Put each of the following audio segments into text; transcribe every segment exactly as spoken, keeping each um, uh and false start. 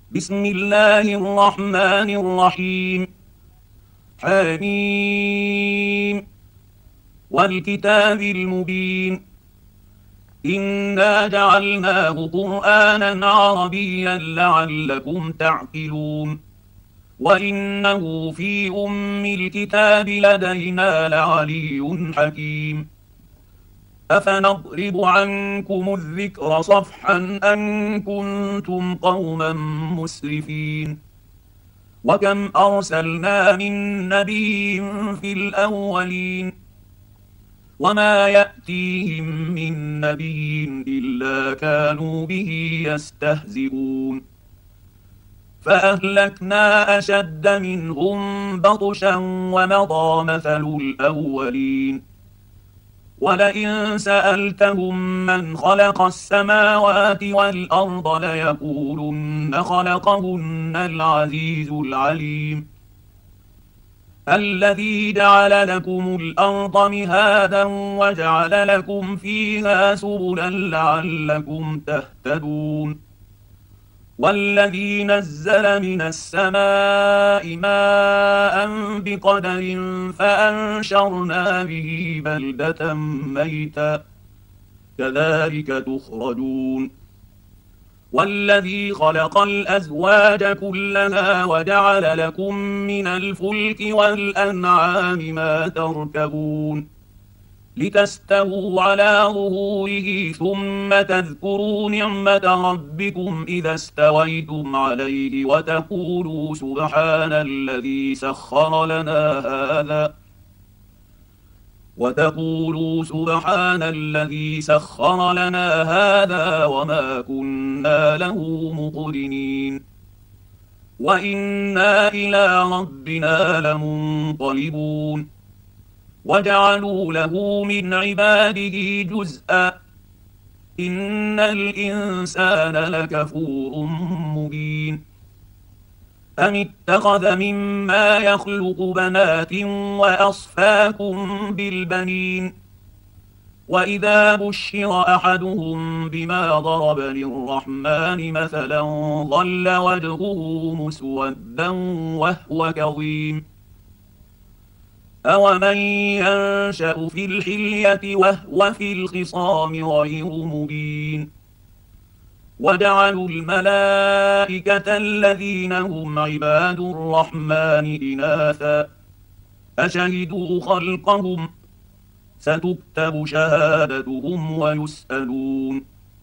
بسم الله الرحمن الرحيم. حميم والكتاب المبين. إنا جعلناه قرآنا عربيا لعلكم تعقلون. وإنه في أم الكتاب لدينا لعلي حكيم. أفنضرب عنكم الذكر صفحا أن كنتم قوما مسرفين. وكم أرسلنا من نبي في الأولين وما يأتيهم من نبي إلا كانوا به يستهزئون. فأهلكنا أشد منهم بطشا ومضى مثل الأولين. ولئن سألتهم من خلق السماوات والأرض ليقولن خلقهن العزيز العليم. الذي جعل لكم الأرض مهادا وجعل لكم فيها سبلا لعلكم تهتدون. والذي نزل من السماء ماء بقدر فأنشرنا به بلدة ميتا كذلك تخرجون. والذي خلق الأزواج كلها وجعل لكم من الفلك والأنعام ما تركبون لتستووا على ظهوره ثم تذكروا نعمة ربكم إذا استويتم عليه وتقولوا سبحان الذي سخر لنا هذا وتقولوا سبحان الذي سخر لنا هذا وما كنا له مقرنين وإنا إلى ربنا لمنقلبون. وجعلوا له من عباده جزءا إن الإنسان لكفور مبين. أم اتخذ مما يخلق بنات وأصفاكم بالبنين وإذا بشر أحدهم بما ضرب للرحمن مثلا ظل وجهه مسودا وهو كظيم. أومن ينشأ في الحلية وهو في الخصام غير مبين. وجعلوا الملائكة الذين هم عباد الرحمن إناثا أشهدوا خلقهم ستكتب شهادتهم ويسألون.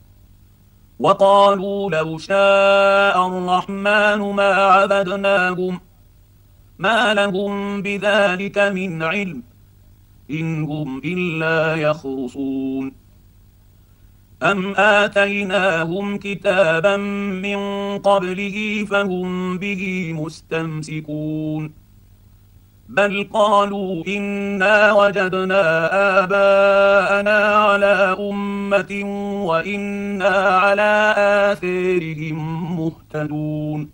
وقالوا لو شاء الرحمن ما عبدناهم ما لهم بذلك من علم إن هم إلا يخرصون. أم آتيناهم كتابا من قبله فهم به مستمسكون بل قالوا إنا وجدنا آباءنا على أمة وإنا على آثارهم مهتدون.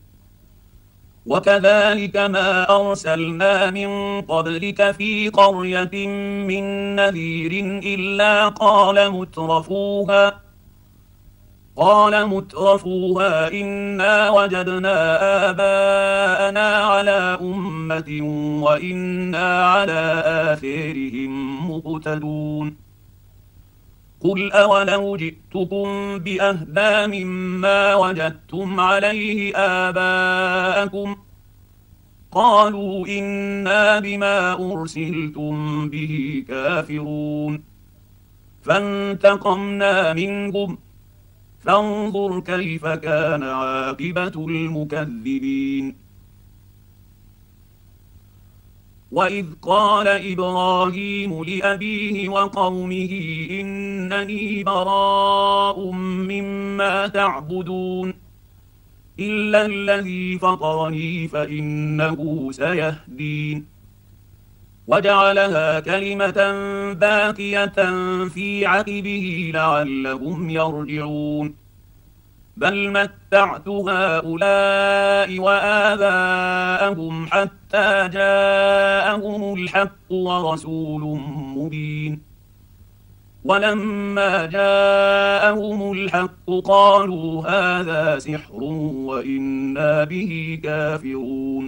وكذلك ما أرسلنا من قبلك في قرية من نذير إلا قال مترفوها قال مترفوها إنا وجدنا آباءنا على أمة وإنا على آثارهم مقتدون. قل أولو جئتكم بأهدى مما وجدتم عليه آباءكم قالوا إنا بما أرسلتم به كافرون. فانتقمنا منهم فانظر كيف كان عاقبة المكذبين. وإذ قال إبراهيم لأبيه وقومه إنني براء مما تعبدون إلا الذي فطرني فإنه سيهدين. وجعلها كلمة باقية في عقبه لعلهم يرجعون بل متعت هؤلاء وآباءهم حتى جاءهم الحق ورسول مبين. ولما جاءهم الحق قالوا هذا سحر وإنا به كافرون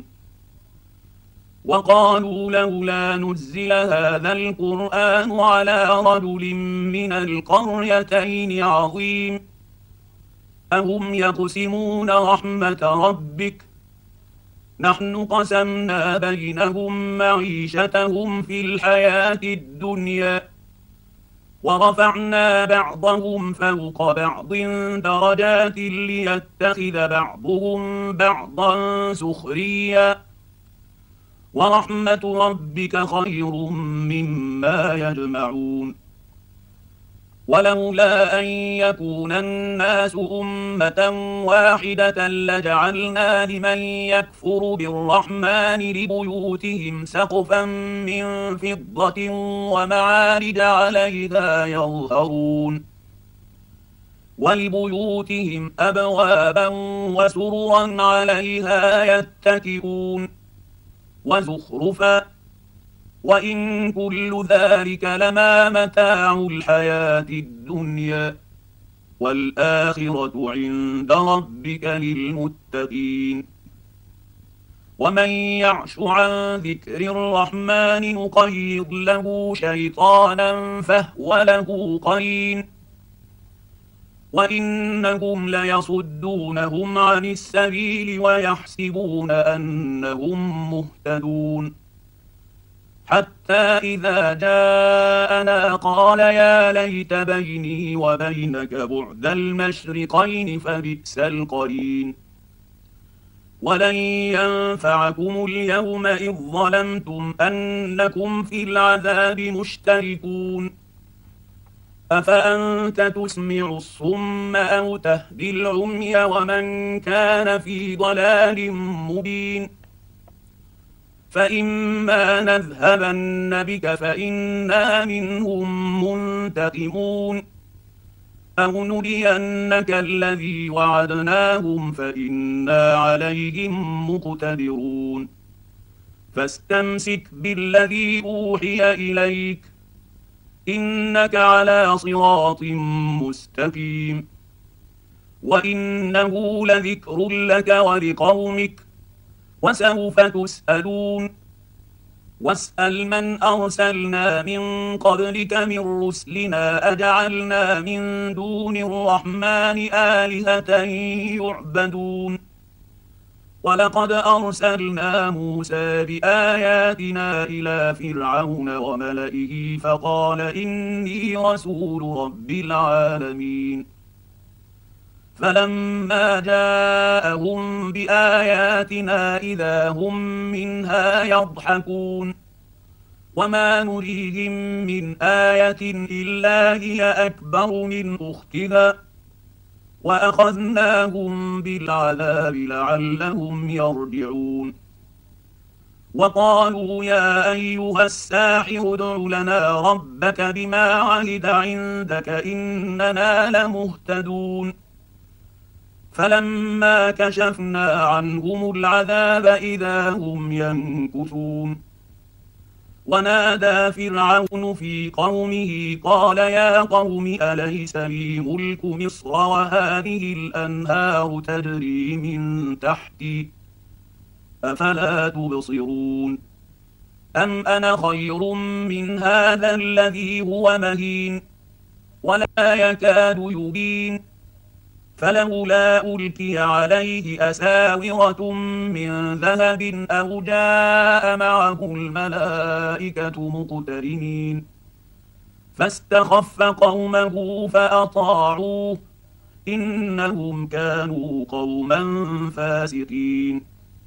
وقالوا لولا نزل هذا القرآن على رجل من القريتين عظيم أهم يقسمون رحمة ربك نحن قسمنا بينهم معيشتهم في الحياة الدنيا ورفعنا بعضهم فوق بعض درجات ليتخذ بعضهم بعضا سخريا ورحمة ربك خير مما يجمعون ولولا أن يكون الناس أمة واحدة لجعلنا لمن يكفر بالرحمن لبيوتهم سقفا من فضة ومعارج عليها يظهرون ولبيوتهم أبوابا وسررا عليها يتكئون وزخرفا وإن كل ذلك لما متاع الحياة الدنيا والآخرة عند ربك للمتقين ومن يعش عن ذكر الرحمن نقيض له شيطانا فهو له قرين وإنهم ليصدونهم عن السبيل ويحسبون أنهم مهتدون حتى إذا جاءنا قال يا ليت بيني وبينك بعد المشرقين فبئس القرين ولن ينفعكم اليوم إذ ظلمتم أنكم في العذاب مشتركون أفأنت تسمع الصم أو تهدي العمي ومن كان في ضلال مبين فإما نذهبن بك فإنا منهم منتقمون أو نرينك الذي وعدناهم فإنا عليهم مقتدرون فاستمسك بالذي أوحي إليك إنك على صراط مستقيم وإنه لذكر لك ولقومك وسوف تسألون واسأل من أرسلنا من قبلك من رسلنا أجعلنا من دون الرحمن آلهة يعبدون ولقد أرسلنا موسى بآياتنا إلى فرعون وملئه فقال إني رسول رب العالمين فلما جاءهم بآياتنا إذا هم منها يضحكون وما نريهم من آية إلا هي أكبر من أختها وأخذناهم بالعذاب لعلهم يرجعون وقالوا يا أيها الساحر ادع لنا ربك بما عهد عندك إننا لمهتدون فلما كشفنا عنهم العذاب إذا هم ينكثون ونادى فرعون في قومه قال يا قوم أليس لي ملك مصر وهذه الأنهار تجري من تحتي أفلا تبصرون أم أنا خير من هذا الذي هو مهين ولا يكاد يبين فلولا ألقي عليه أساورة من ذهب أو جاء معه الملائكة مقترنين فاستخف قومه فأطاعوه إنهم كانوا قوما فاسقين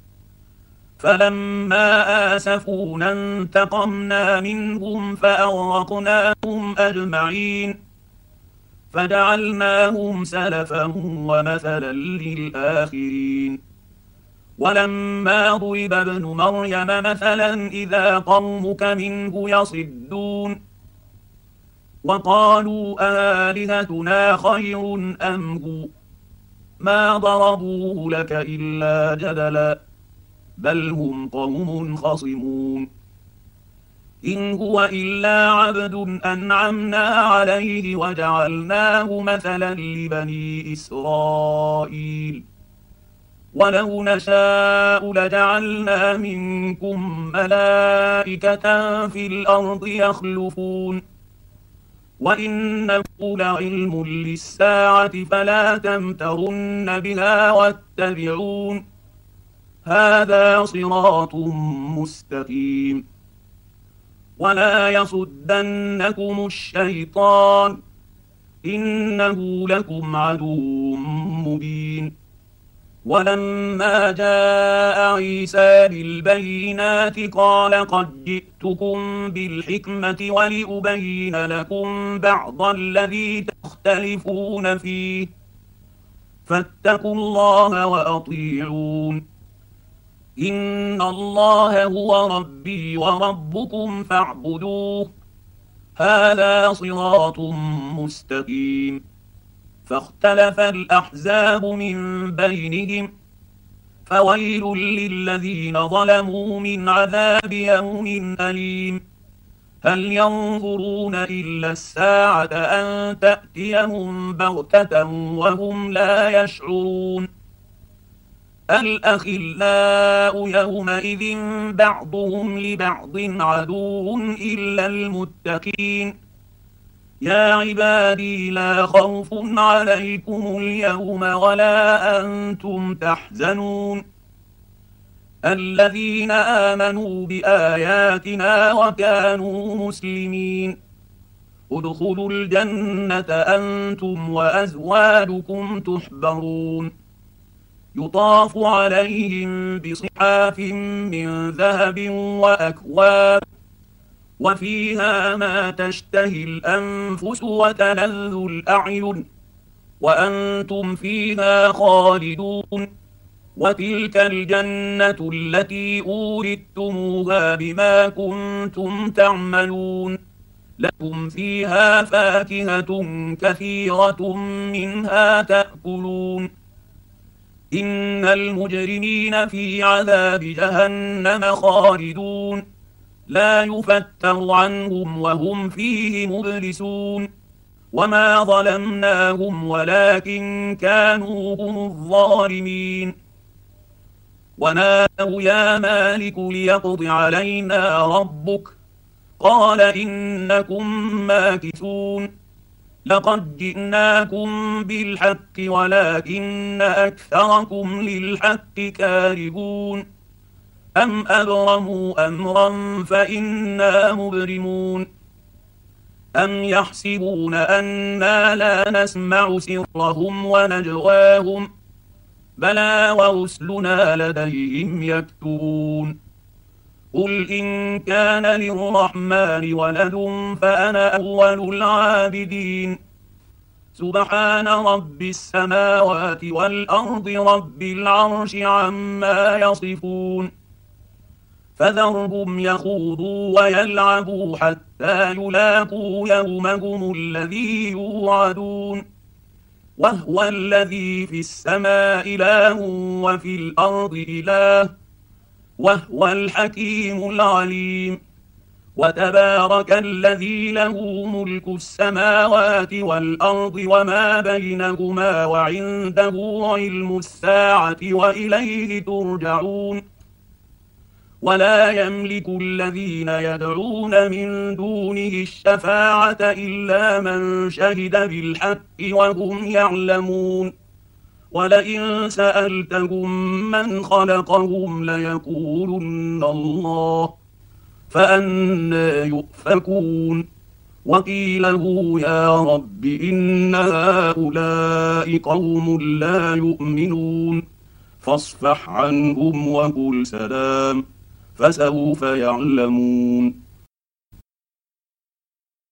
فلما آسفونا انتقمنا منهم فأغرقناهم أجمعين فجعلناهم سلفا ومثلا للآخرين ولما ضرب ابن مريم مثلا إذا قومك منه يصدون وقالوا آلهتنا خير أم هو ما ضربوه لك إلا جدلا بل هم قوم خصمون إن هو إلا عبد أنعمنا عليه وجعلناه مثلا لبني إسرائيل ولو نشاء لجعلنا منكم ملائكة في الأرض يخلفون وإنه لعلم للساعة فلا تمترن بها واتبعون هذا صراط مستقيم ولا يصدنكم الشيطان إنه لكم عدو مبين ولما جاء عيسى بالبينات قال قد جئتكم بالحكمة ولأبين لكم بعض الذي تختلفون فيه فاتقوا الله وأطيعون إن الله هو ربي وربكم فاعبدوه هذا صراط مستقيم فاختلف الأحزاب من بينهم فويل للذين ظلموا من عذاب يوم أليم هل ينظرون إلا الساعة أن تأتيهم بغتة وهم لا يشعرون الأخلاء يومئذ بعضهم لبعض عدو إلا المتقين يا عبادي لا خوف عليكم اليوم ولا أنتم تحزنون الذين آمنوا بآياتنا وكانوا مسلمين ادخلوا الجنة أنتم وأزواجكم تحبرون يطاف عليهم بصحاف من ذهب وأكواب وفيها ما تشتهي الأنفس وتلذ الأعين وأنتم فيها خالدون وتلك الجنة التي أورثتموها بما كنتم تعملون لكم فيها فاكهة كثيرة منها تأكلون إن المجرمين في عذاب جهنم خالدون لا يفتر عنهم وهم فيه مبلسون وما ظلمناهم ولكن كانوا هم الظالمين ونادوا يا مالك ليقض علينا ربك قال إنكم ماكثون لقد جئناكم بالحق ولكن أكثركم للحق كارهون أم أبرموا أمرا فإنا مبرمون أم يحسبون أنا لا نسمع سرهم ونجواهم بلى ورسلنا لديهم يكتبون قل إن كان للرحمن ولد فأنا أول العابدين سبحان رب السماوات والأرض رب العرش عما يصفون فذرهم يخوضوا ويلعبوا حتى يلاقوا يومهم الذي يوعدون وهو الذي في السماء إله وفي الأرض إله وهو الحكيم العليم وتبارك الذي له ملك السماوات والأرض وما بينهما وعنده علم الساعة وإليه ترجعون ولا يملك الذين يدعون من دونه الشفاعة إلا من شهد بالحق وهم يعلمون ولئن سألتهم من خلقهم ليقولن الله فأنى يؤفكون وقيله يا رب إن هؤلاء قوم لا يؤمنون فاصفح عنهم وقل سلام فسوف يعلمون